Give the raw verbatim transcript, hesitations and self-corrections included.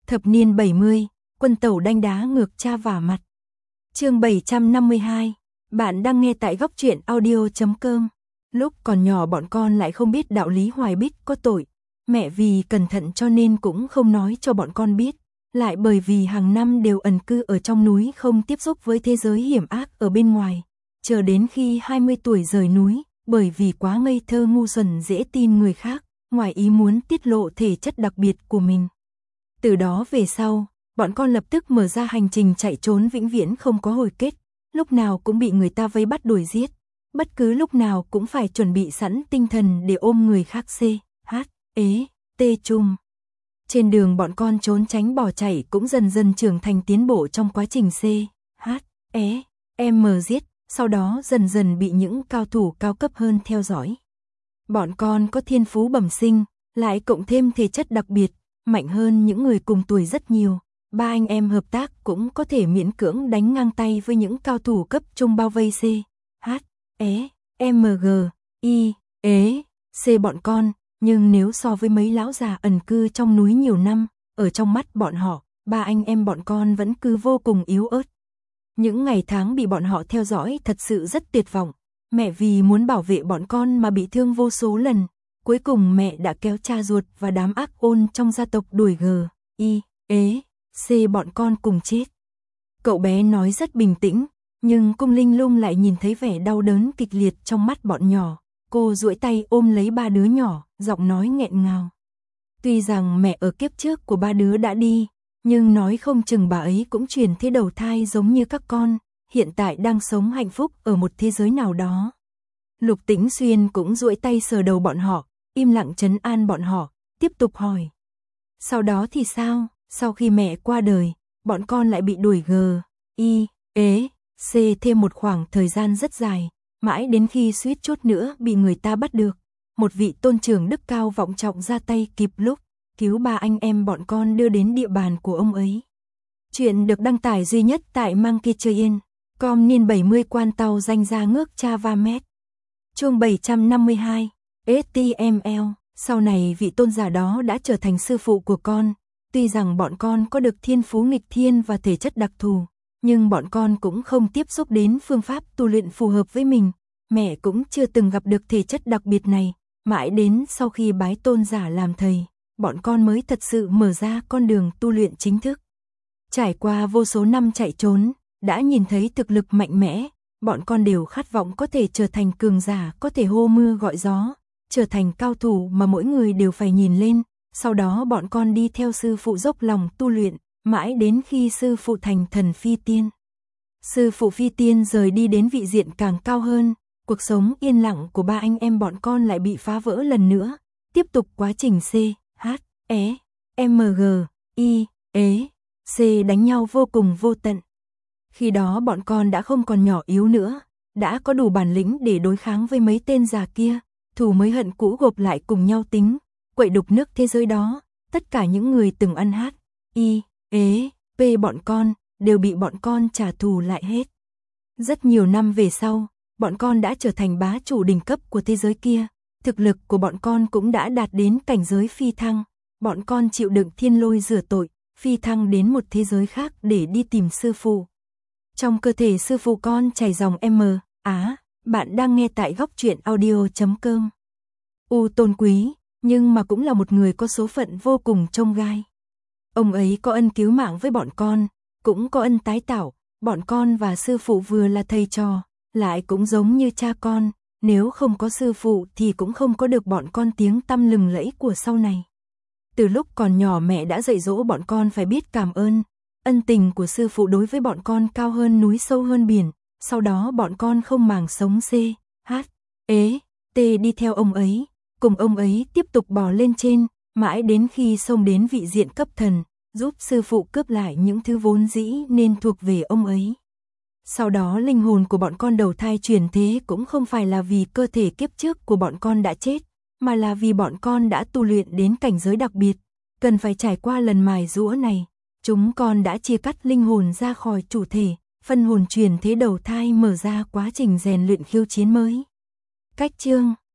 Thập niên bảy mươi, quân tẩu đanh đá ngược cha vả mặt. Chương bảy trăm năm mươi hai, bạn đang nghe tại góc truyện audio chấm com. Lúc còn nhỏ bọn con lại không biết đạo lý hoài bích có tội. Mẹ vì cẩn thận cho nên cũng không nói cho bọn con biết. Lại bởi vì hàng năm đều ẩn cư ở trong núi không tiếp xúc với thế giới hiểm ác ở bên ngoài. Chờ đến khi hai mươi tuổi rời núi, bởi vì quá ngây thơ ngu xuẩn dễ tin người khác, ngoài ý muốn tiết lộ thể chất đặc biệt của mình. Từ đó về sau, bọn con lập tức mở ra hành trình chạy trốn vĩnh viễn không có hồi kết, lúc nào cũng bị người ta vây bắt đuổi giết, bất cứ lúc nào cũng phải chuẩn bị sẵn tinh thần để ôm người khác c, h, ế, t chung. Trên đường bọn con trốn tránh bỏ chạy cũng dần dần trưởng thành tiến bộ trong quá trình c, h, é, m giết, sau đó dần dần bị những cao thủ cao cấp hơn theo dõi. Bọn con có thiên phú bẩm sinh, lại cộng thêm thể chất đặc biệt, mạnh hơn những người cùng tuổi rất nhiều. Ba anh em hợp tác cũng có thể miễn cưỡng đánh ngang tay với những cao thủ cấp trung bao vây c, h, é, m, g, i, ế, c bọn con. Nhưng nếu so với mấy lão già ẩn cư trong núi nhiều năm, ở trong mắt bọn họ, ba anh em bọn con vẫn cứ vô cùng yếu ớt. Những ngày tháng bị bọn họ theo dõi thật sự rất tuyệt vọng. Mẹ vì muốn bảo vệ bọn con mà bị thương vô số lần. Cuối cùng mẹ đã kéo cha ruột và đám ác ôn trong gia tộc đuổi g, i, ế, c bọn con cùng chết. Cậu bé nói rất bình tĩnh, nhưng cung Linh Lung lại nhìn thấy vẻ đau đớn kịch liệt trong mắt bọn nhỏ. Cô duỗi tay ôm lấy ba đứa nhỏ, giọng nói nghẹn ngào. Tuy rằng mẹ ở kiếp trước của ba đứa đã đi, nhưng nói không chừng bà ấy cũng chuyển thế đầu thai giống như các con, hiện tại đang sống hạnh phúc ở một thế giới nào đó. Lục Tĩnh Xuyên cũng duỗi tay sờ đầu bọn họ, im lặng trấn an bọn họ, tiếp tục hỏi. Sau đó thì sao? Sau khi mẹ qua đời, bọn con lại bị đuổi g, i, ế, c thêm một khoảng thời gian rất dài, mãi đến khi suýt chút nữa bị người ta bắt được. Một vị tôn trưởng đức cao vọng trọng ra tay kịp lúc, cứu ba anh em bọn con đưa đến địa bàn của ông ấy. Chuyện được đăng tải duy nhất tại Monkey Train, com niên bảy mươi quan tàu danh ra ngước cha va mét. Chương bảy trăm năm mươi hai, ét tê em lờ, sau này vị tôn giả đó đã trở thành sư phụ của con. Tuy rằng bọn con có được thiên phú nghịch thiên và thể chất đặc thù, nhưng bọn con cũng không tiếp xúc đến phương pháp tu luyện phù hợp với mình. Mẹ cũng chưa từng gặp được thể chất đặc biệt này, mãi đến sau khi bái tôn giả làm thầy, bọn con mới thật sự mở ra con đường tu luyện chính thức. Trải qua vô số năm chạy trốn, đã nhìn thấy thực lực mạnh mẽ, bọn con đều khát vọng có thể trở thành cường giả, có thể hô mưa gọi gió, trở thành cao thủ mà mỗi người đều phải nhìn lên. Sau đó bọn con đi theo sư phụ dốc lòng tu luyện, mãi đến khi sư phụ thành thần phi tiên. Sư phụ phi tiên rời đi đến vị diện càng cao hơn, cuộc sống yên lặng của ba anh em bọn con lại bị phá vỡ lần nữa. Tiếp tục quá trình c, h, é, m, g, i, ế, c đánh nhau vô cùng vô tận. Khi đó bọn con đã không còn nhỏ yếu nữa, đã có đủ bản lĩnh để đối kháng với mấy tên già kia, thù mới hận cũ gộp lại cùng nhau tính, quậy đục nước thế giới đó. Tất cả những người từng ăn hát, i, ế, p bọn con, đều bị bọn con trả thù lại hết. Rất nhiều năm về sau, bọn con đã trở thành bá chủ đỉnh cấp của thế giới kia, thực lực của bọn con cũng đã đạt đến cảnh giới phi thăng. Bọn con chịu đựng thiên lôi rửa tội, phi thăng đến một thế giới khác để đi tìm sư phụ. Trong cơ thể sư phụ con chảy dòng M, Á, bạn đang nghe tại góc truyện audio chấm com. U tôn quý, nhưng mà cũng là một người có số phận vô cùng chông gai. Ông ấy có ân cứu mạng với bọn con, cũng có ân tái tạo, bọn con và sư phụ vừa là thầy trò, lại cũng giống như cha con, nếu không có sư phụ thì cũng không có được bọn con tiếng tăm lừng lẫy của sau này. Từ lúc còn nhỏ mẹ đã dạy dỗ bọn con phải biết cảm ơn, ân tình của sư phụ đối với bọn con cao hơn núi sâu hơn biển, sau đó bọn con không màng sống c, h, ế, t đi theo ông ấy, cùng ông ấy tiếp tục bò lên trên, mãi đến khi xông đến vị diện cấp thần, giúp sư phụ cướp lại những thứ vốn dĩ nên thuộc về ông ấy. Sau đó linh hồn của bọn con đầu thai chuyển thế cũng không phải là vì cơ thể kiếp trước của bọn con đã chết, mà là vì bọn con đã tu luyện đến cảnh giới đặc biệt, cần phải trải qua lần mài giũa này. Chúng con đã chia cắt linh hồn ra khỏi chủ thể, phân hồn chuyển thế đầu thai mở ra quá trình rèn luyện khiêu chiến mới. Cách chương